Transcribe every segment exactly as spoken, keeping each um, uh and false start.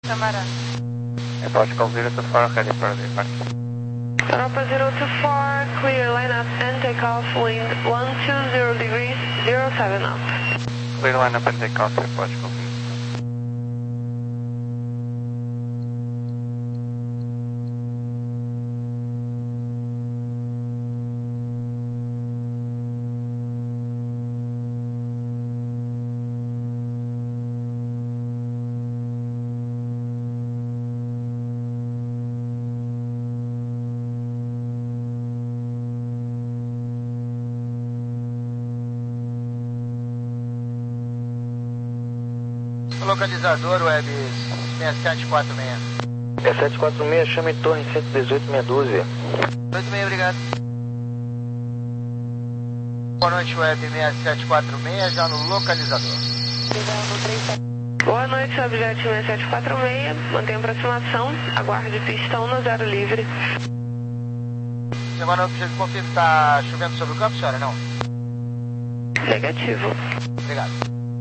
Samará. É Portugal zero two four, ready for departure. Europa zero two four, clear line up and take off, wind one two zero degrees, zero seven up. Clear line up and take off, é Portugal zero. Localizador web seis sete quatro seis. seis sete quatro seis, chame torre cento e dezoito, meia dúzia. oito seis, obrigado. Boa noite, web seis sete quatro seis, já no localizador. Boa noite, objeto seis sete quatro seis, mantenha aproximação, aguarde pistão no zero livre. Agora eu preciso confirmar que está chovendo sobre o campo, senhora, não? Negativo. Obrigado.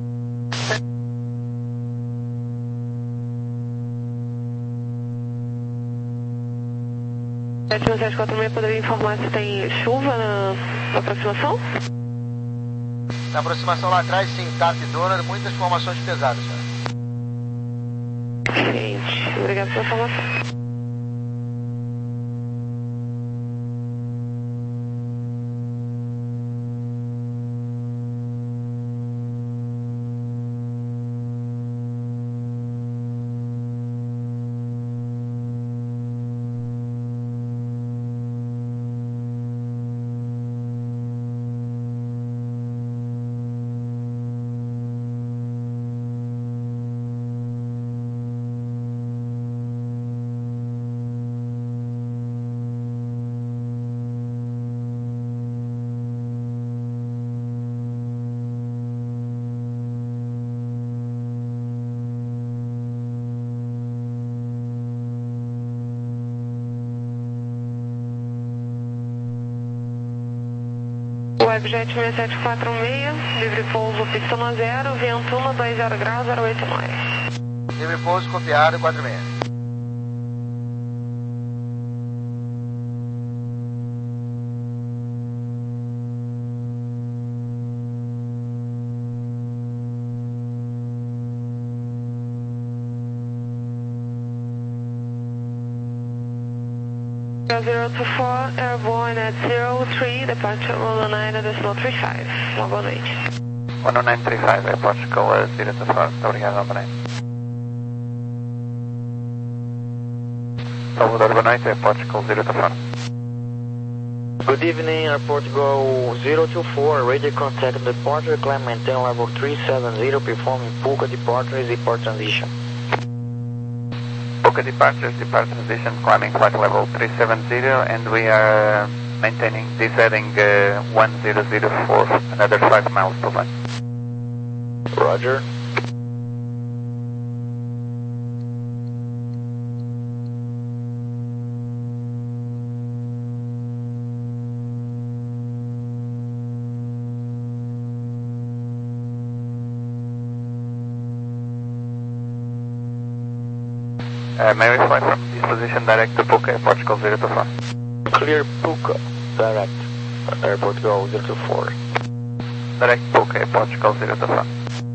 seis sete quatro seis, poderia informar se tem chuva na, na aproximação? Na aproximação lá atrás, sim, T A P Donor, muitas formações pesadas, senhora. Gente, obrigado pela informação. Webjet seis sete quatro seis, livre pouso, pistão a zero, vento um, dois zero graus, zero oito nove. Livre pouso, copiado, quatro seis. zero two four, airborne at zero three, departure one oh nine, decimal three five. Uma boa noite. one oh nine three five, é Portugal zero two four, muito obrigado, boa noite. Salvador, boa noite, é Portugal zero two four. Good evening, Airport Go zero two four, radio contact departure, climb maintain level three seven zero, performing Puka departure, depart transition. Puka departures, depart transition, climbing flight level three seven zero, and we are uh, maintaining, descending uh, one zero zero four, another five miles to line. Roger. Uh, may we fly from this position direct to Puka, Portugal zero two four? Clear Puka, direct, Airport Go zero two four. Direct Puka, Portugal zero two four.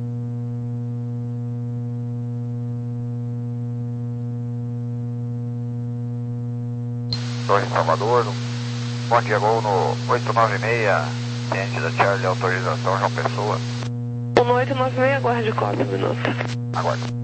Torre Salvador, Ponte Gol no oito nove seis, ciente da Charlie, autorização João Pessoa. um oito nove seis, aguarde cópia, minuto. Aguarde.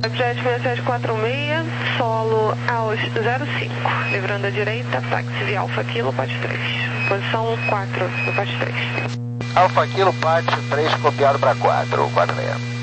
Jet seis sete quatro seis, solo aos zero cinco, livrando a direita, táxi de Alfa Kilo, Pat três. Posição quatro do Pat três. Alfa Kilo, Pat três, copiado para quatro, quatro seis.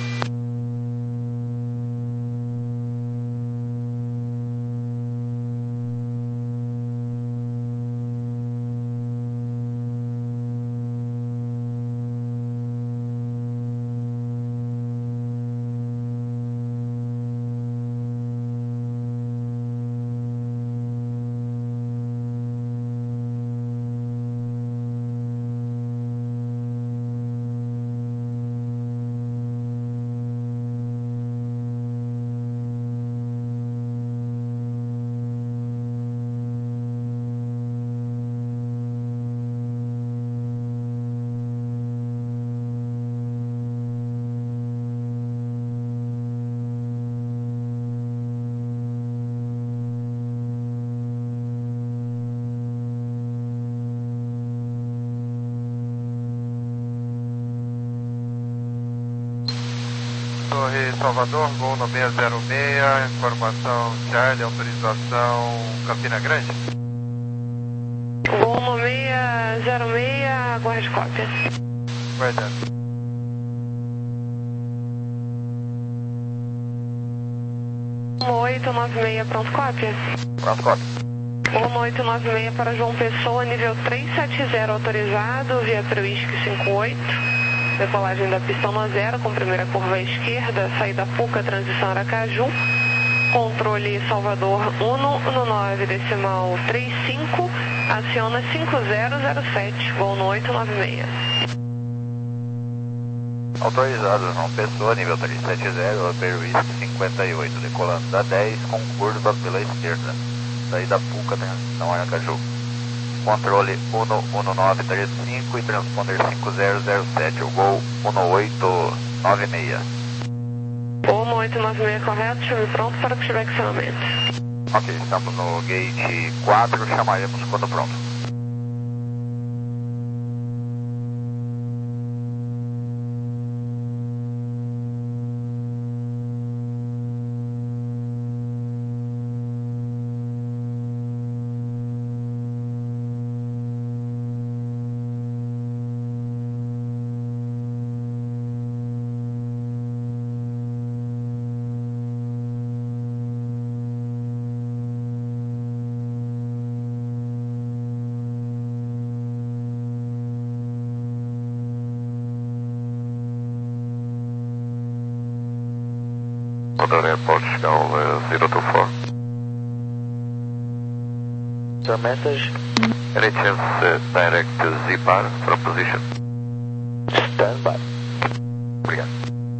Torre Salvador, gol no seis zero seis, informação Charlie, autorização Campina Grande. Gol no seis zero seis, aguarde cópia. Guardando. oito nove seis, pronto, cópia. Pronto, cópia. Gol oito nove seis para João Pessoa, nível trezentos e setenta, autorizado, via Prewhisky cinco oito. Decolagem da pista no zero, com primeira curva à esquerda, saída Puca, transição Aracaju. Controle Salvador um no nove decimal trinta e cinco, aciona cinco zero zero sete, voo no oito nove seis. Autorizado, João Pessoa, nível trezentos e setenta, Prewhisky cinquenta e oito, decolando da dez com curva pela esquerda, saída Puca, transição Aracaju. Controle um um nove três cinco e transponder cinco zero zero sete, o gol um oito nove seis. Gol um oito nove seis, correto, chame pronto para o acionamento. Ok, estamos no gate quatro, chamaremos quando pronto. Modern Airport, Portugal uh, zero two four. Your message? Any chance uh, direct to Z-Par from position? Stand by. Obrigado.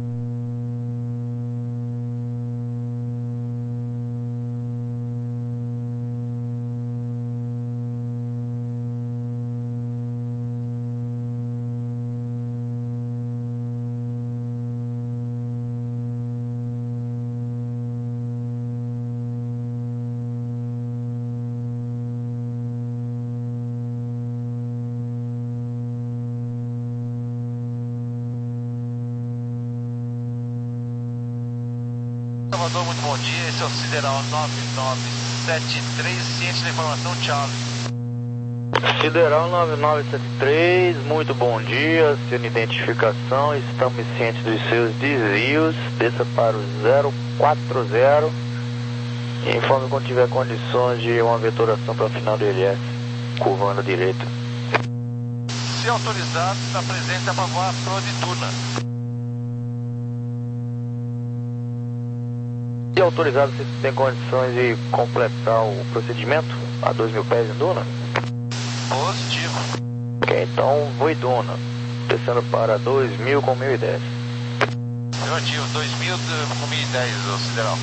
Salvador, muito bom dia. Esse é o Sideral nove nove sete três, ciente da informação, Charlie. Sideral nove nove sete três, muito bom dia. Sendo identificação, estamos cientes dos seus desvios. Desça para o zero quatro zero. E informe quando tiver condições de uma veturação para o final do L S, curvando à direita. Se autorizado, está presente a voar pro de Duna. Se autorizado, você tem condições de completar o procedimento a dois mil pés em Duna? Positivo. Ok, então vou em Duna, descendo para dois mil com mil e dez. Negativo, dois mil com mil e dez, o Sideral.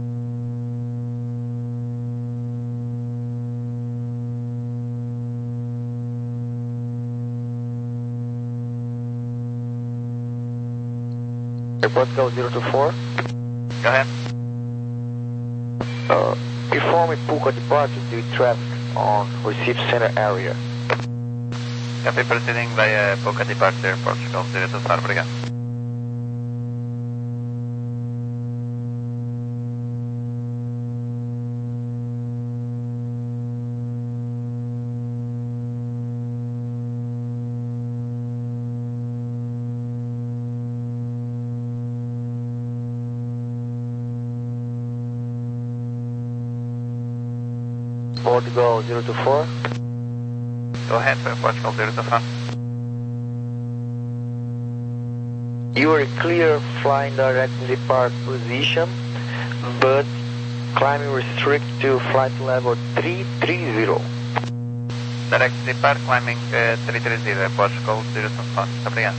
Airport Cal zero two four. Go ahead. Uh, inform Puka departure due to traffic on receive center area. Copy, proceeding via Puka departure, Portugal zero two four, obrigado. Portugal zero two four. Go ahead for Portugal zero two four. You are clear flying direct depart position, but climbing restrict to flight level three three zero. Direct depart climbing uh, three three zero, Portugal zero two four. Muito obrigado.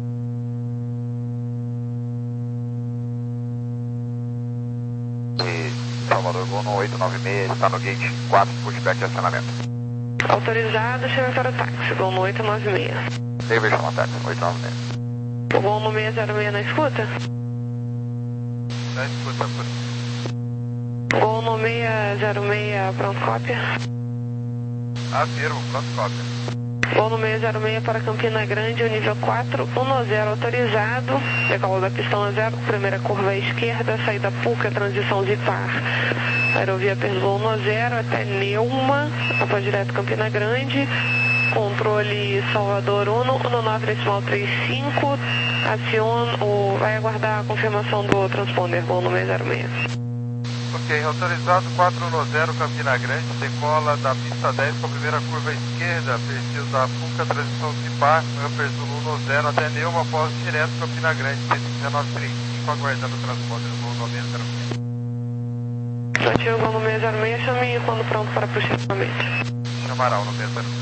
E Salvador, voo no oito nove seis, está no gate quatro, pushback de acionamento. Autorizado, chame para o táxi, voo no oito nove seis. David, chama táxi, oito nove seis. O voo no seis zero seis na escuta? Na escuta, por... Voo no seis zero seis, pronto, cópia. Afirmo, pronto, cópia. Voo no seis zero seis para Campina Grande, o nível quatro um zero autorizado. Decola da pistão a zero, primeira curva à esquerda, saída Puca, transição Zipar. Aerovia Perlou no zero até Neuma, voo direto Campina Grande. Controle Salvador uno, um nove decimal trinta e cinco. Aciona, ou vai aguardar a confirmação do transponder, voo no seis zero seis. Ok, autorizado quatro um zero, Campina Grande, decola da pista dez com a primeira curva à esquerda, perfil da Puca, transição Zipar, Upper Zulu um zero até Neuma, após direto Campina Grande, cento e dezenove trinta e cinco, aguardando o transponder, voo no seis zero seis. Ativo voo no seis zero seis, chame quando pronto para aproximamento. Chamará no seis zero seis.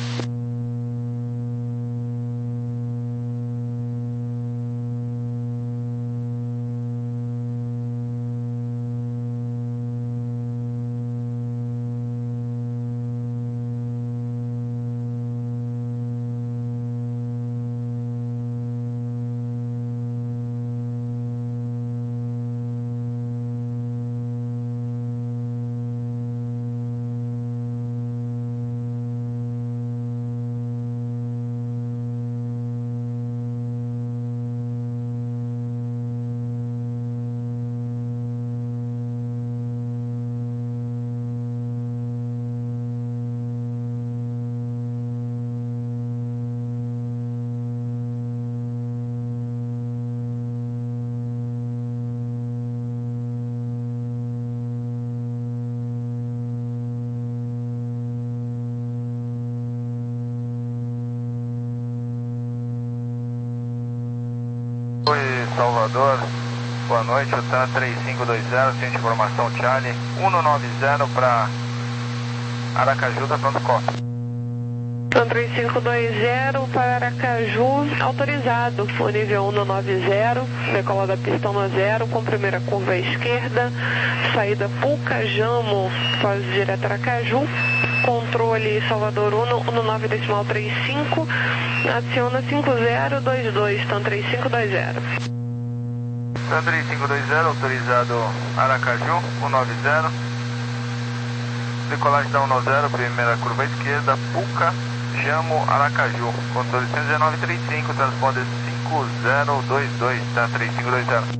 Oi, Salvador, boa noite, o TAN três cinco dois zero, ciente informação Charlie, um nove zero para Aracaju, da pronto cópia. TAN três cinco dois zero para Aracaju, autorizado, o nível um nove zero, decola da pista um zero, com primeira curva à esquerda, saída Puca, Jamo, faz direto Aracaju, controle Salvador um um nove decimal trinta e cinco, aciona cinco zero dois dois, TAN três cinco dois zero. TAN três cinco dois zero, autorizado Aracaju, um nove zero, decolagem da um zero, primeira curva à esquerda, Puca, Jamo, Aracaju, controle cento e dezenove trinta e cinco, transponder cinco zero dois dois, TAN três cinco dois zero.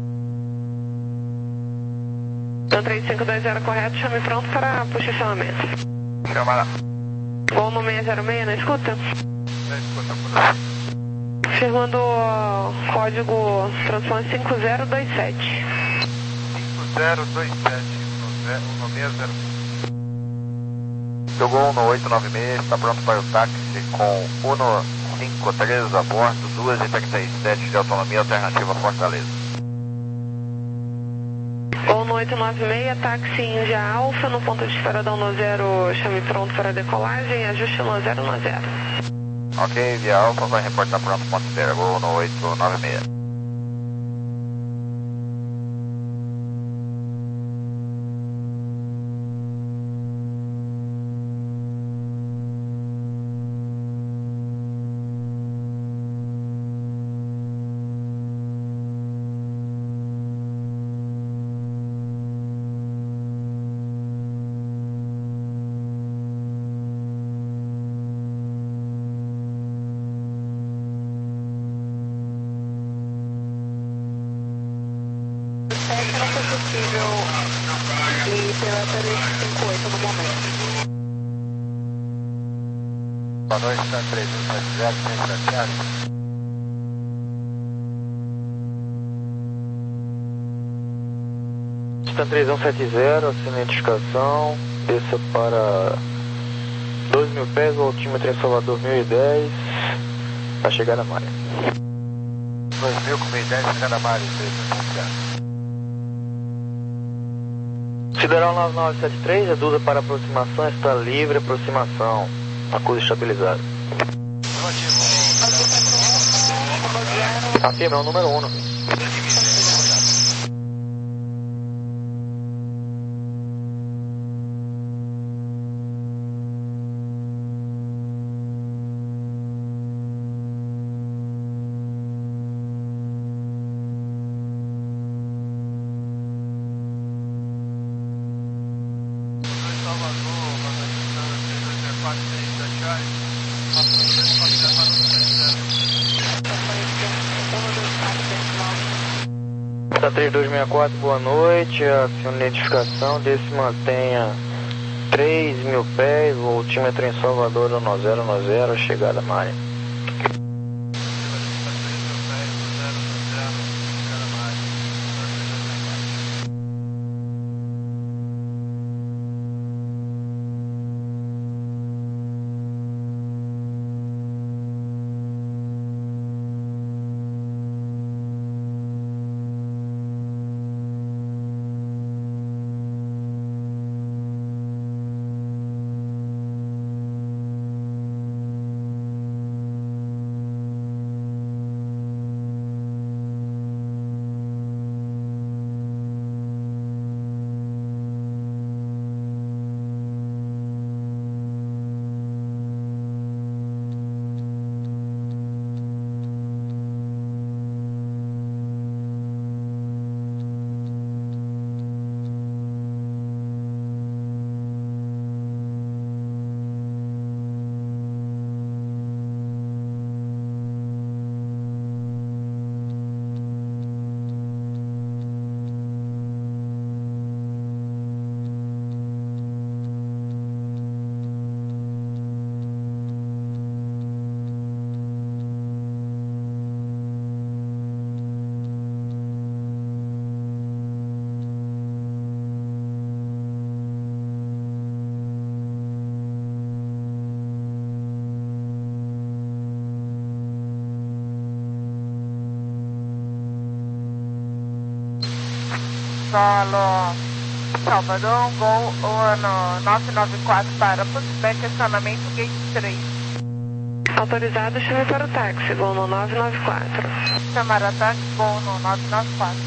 TAN três cinco dois zero correto, chame pronto para posicionamento. Chamará. Voo no seis zero seis na escuta? Na escuta, por... Firmando o código transponder cinco zero dois sete. cinco zero dois sete, no seis zero seis. Jogou no oito nove seis, está pronto para o táxi com Uno cinco três a bordo, duas e trinta e sete de autonomia alternativa Fortaleza. Voo no oito nove seis, táxi Índia Alfa, no ponto de espera da um zero, chame pronto para decolagem, ajuste um zero um zero. Ok, via Alfa vai reportar pronto ponto de espera, voo no oito nove seis. Não foi possível ir pela três cinco oito no momento. Boa noite, TAN três um sete zero, centro Santiago. TAN três um sete zero, assina a identificação, desça para dois mil pés, o altímetro em Salvador mil e dez, para chegada a Mária. dois mil com mil e dez, chegada a Mária, Sideral nove nove sete três, reduza para aproximação, está livre, aproximação, acusa estabilizado. Afirma, é o número um. três dois seis quatro, boa noite, a sua identificação desse mantenha três mil pés, o altímetro em Salvador no zero no zero, chegada a Mária. Solo Salvador, Gol ano nove nove quatro para Pushback, estacionamento Gate três. Autorizado, chame para o táxi, Gol no nove nove quatro. Chamar a táxi, Gol no nove nove quatro.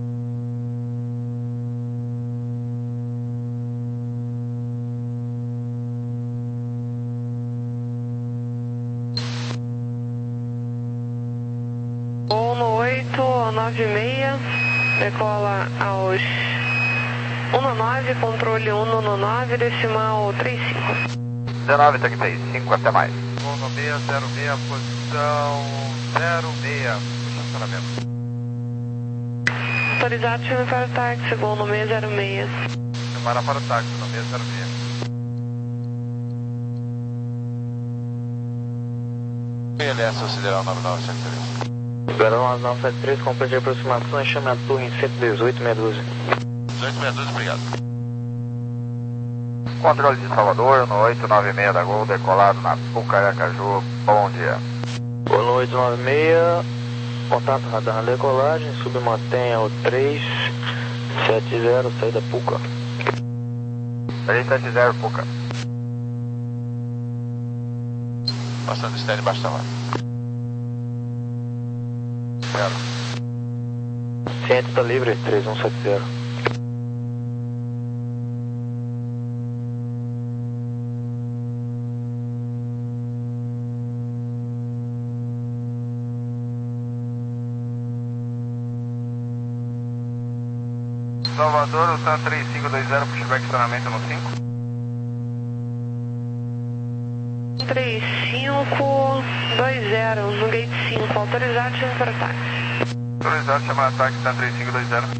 Gol no oito nove seis, decola aos um no nove, controle um no nove, decimal trinta e cinco. dezenove, trinta e cinco, até mais. Gol no seis zero seis, posição zero seis, estacionamento. Autorizado, chame para o táxi, Gol no seis zero seis. Chamar para o táxi, no seis zero seis. P L S, Sideral nove nove sete três. Sideral nove nove sete três, compra de aproximação e chame a torre em cento e dezoito, meia dúzia. dezoito meia dúzia, obrigado. Controle de Salvador, no oito nove seis da Gol, decolado na Puca Aracaju, bom dia. Boa noite, nove seis, contato radar na decolagem, submantenha o três sete zero, saída Puca. três sete zero, Puca. Passando stand embaixo da hora. Zero. Centro está livre, três um sete zero. Salvador, o TAM três cinco dois zero, pushback estacionamento no cinco. três cinco dois zero, no gate cinco, autorizado, chame para o táxi. Autorizado, chamar ataque, TAM três cinco dois zero.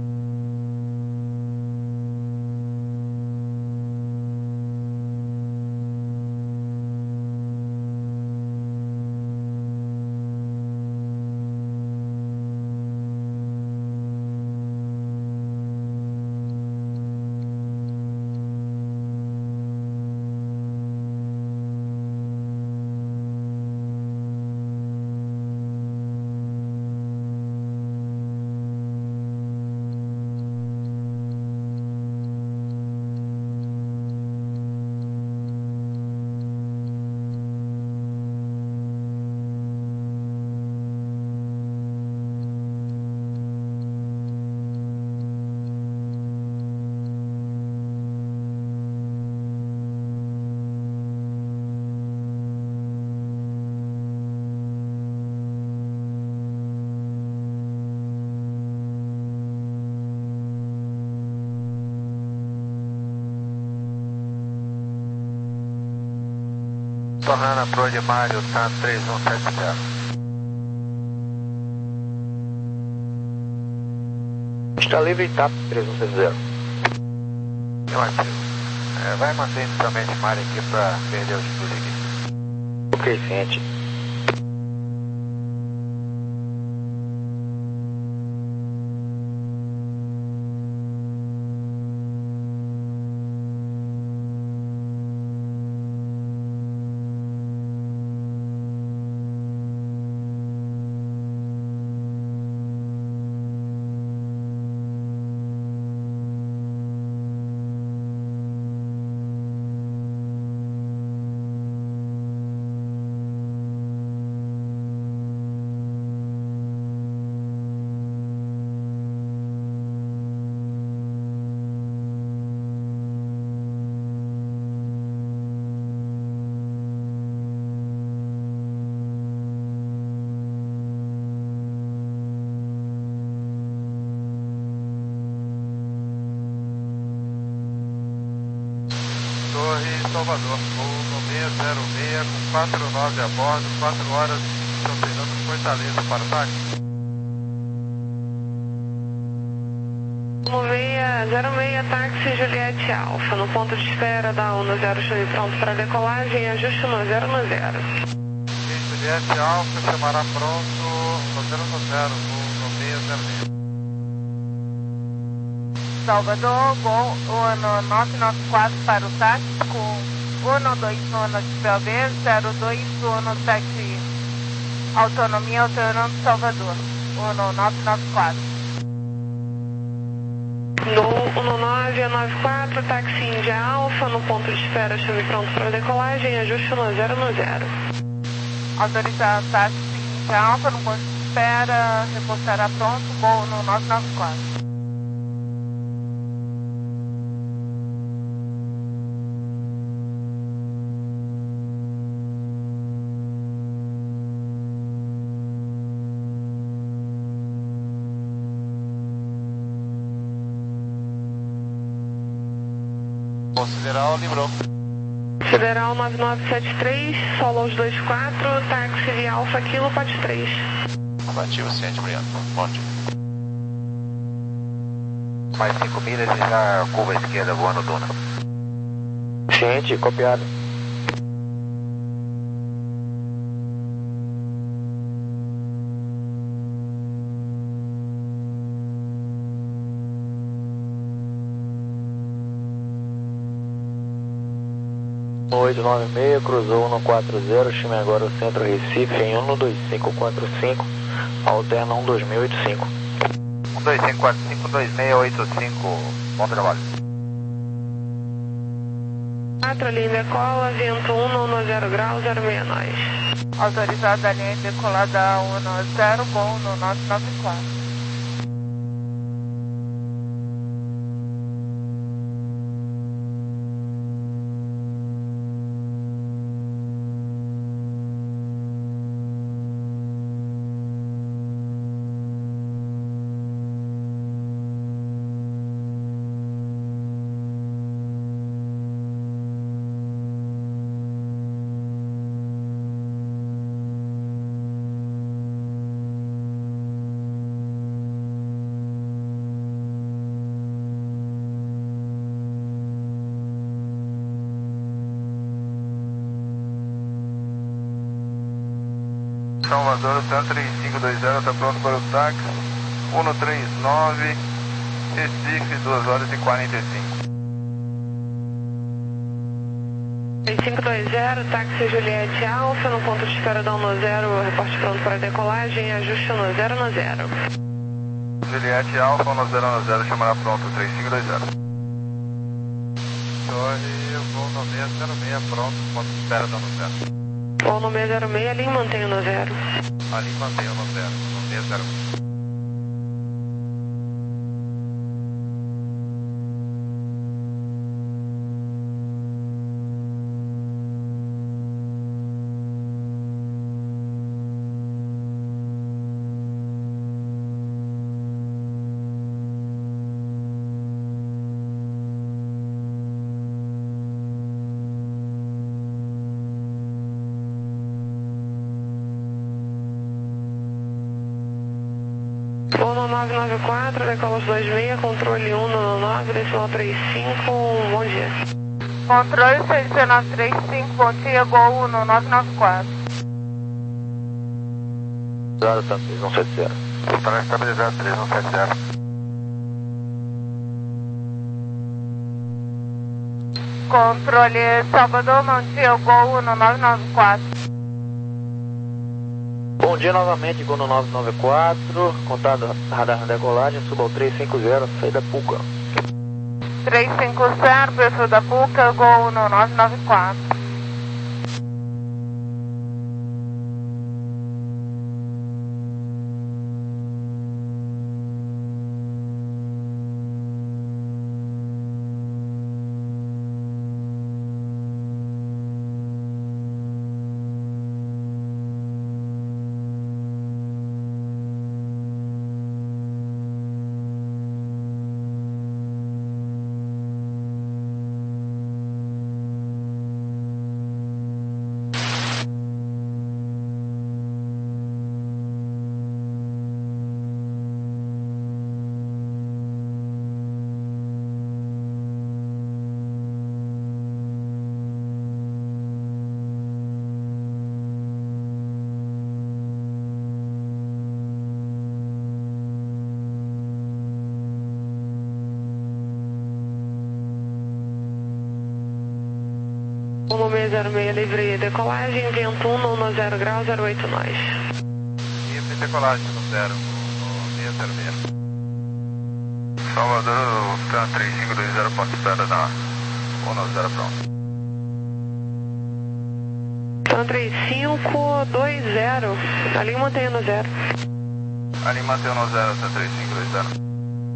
Torrana Pro de Mário, T A três um sete zero. Está livre, T A três um sete zero. Relativo. É, vai manter inicialmente Mário aqui para perder a altitude aqui. Ok, ciente. Torre Salvador, voo no seis zero seis com quatro nove a bordo, quatro horas, estão treinando Fortaleza para o táxi. seis zero seis, táxi Juliette Alfa, no ponto de espera da U N A zero, chame pronto para decolagem, ajuste no zero no zero. Juliette Alfa, chamará pronto no zero no zero, voo no seis zero seis. Salvador, Gol Uno nove nove quatro para o táxi com Uno dois Uno de P O B, zero dois Uno táxi Autonomia Autônoma Salvador, Uno nove nove quatro. No Uno nove nove quatro, táxi Índia Alfa, no ponto de espera, chame pronto para decolagem, ajuste no zero no zero. Autorizar táxi Índia Alfa, no ponto de espera, reportará pronto, Gol Uno nove nove quatro. Consideral livrou. Federal nove nove sete três, solo aos dois quatro, táxi via Alfa Kilo, P A T três. Afirmativo, ciente, obrigado. Bom dia. Mais cinco milhas e já curva à esquerda voando Duna. Ciente, copiado. oito nove seis, cruzou um quatro zero, chame agora o centro Recife em um dois cinco quatro cinco, alterna um dois mil e oitenta e cinco. um dois cinco quatro cinco, dois seis oito cinco, bom trabalho. quatro, linha decola, vento um, zero graus, zero seis nós. Autorizada a linha decolada Uno zero, Gol no nove nove quatro. Salvador, T A três cinco dois zero, está pronto para o táxi. um três nove, Recife, duas horas e quarenta e cinco. três cinco dois zero, táxi Juliette Alfa, no ponto de espera da U N A zero, reporte pronto para decolagem, ajuste no zero no zero. Juliette Alfa, um zero no zero, chamará pronto, três cinco dois zero. Torre, voo no seis zero seis, pronto, ponto de espera da U N A zero. Ou no seis zero seis, ali mantém no zero. Ali mantém no zero, no seis zero seis. Gol no nove nove quatro, decola os dois seis, controle um no nove, decimal três cinco, bom dia. Controle seis nove três cinco, bom dia, Gol no nove nove quatro. Zero, tá, três um sete zero. Para estabilizar três um sete zero. Controle Salvador, bom dia, Gol no nove nove quatro. Bom dia novamente, Gol no nove nove quatro, contato radar na decolagem, suba ao três cinco zero, saída Puca. três cinco zero, perfil da Puca, Gol no nove nove quatro. um seis zero seis, livre decolagem, vento um, no zero grau, zero oito nós. Livre decolagem no zero, no seis zero seis. Salvador, Tan três cinco dois zero, ponto espera na um no zero pronto. Tan três cinco dois zero, ali mantenha no zero. Ali mantém no zero, Tan três cinco dois zero.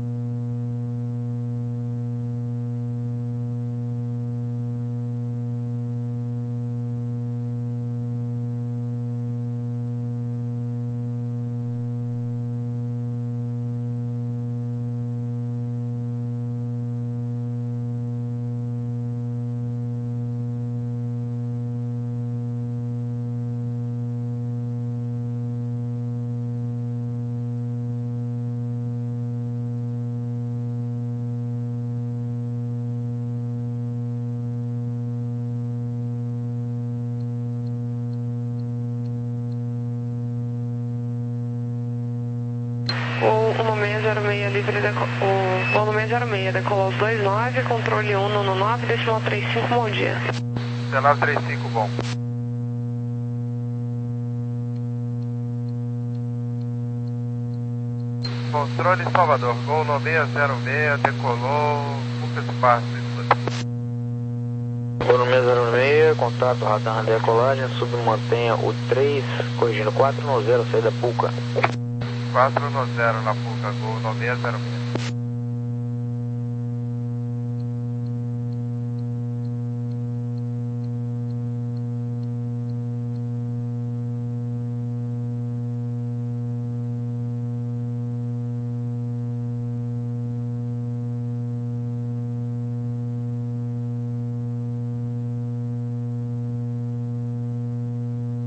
O seis zero seis, livre deco... o o seis zero seis, decolou os dois nove, controle um no nove, decimal três cinco, bom dia. Decimal três cinco, bom. Controle Salvador, Gol no seis zero seis, decolou, Puca Espaço. Gol no seis zero seis, contato radar na decolagem, submantenha o três, corrigindo quatro no zero, saída Puca. quatro no zero na Puca, Gol no seis zero seis.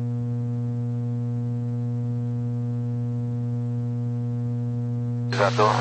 Estabilizador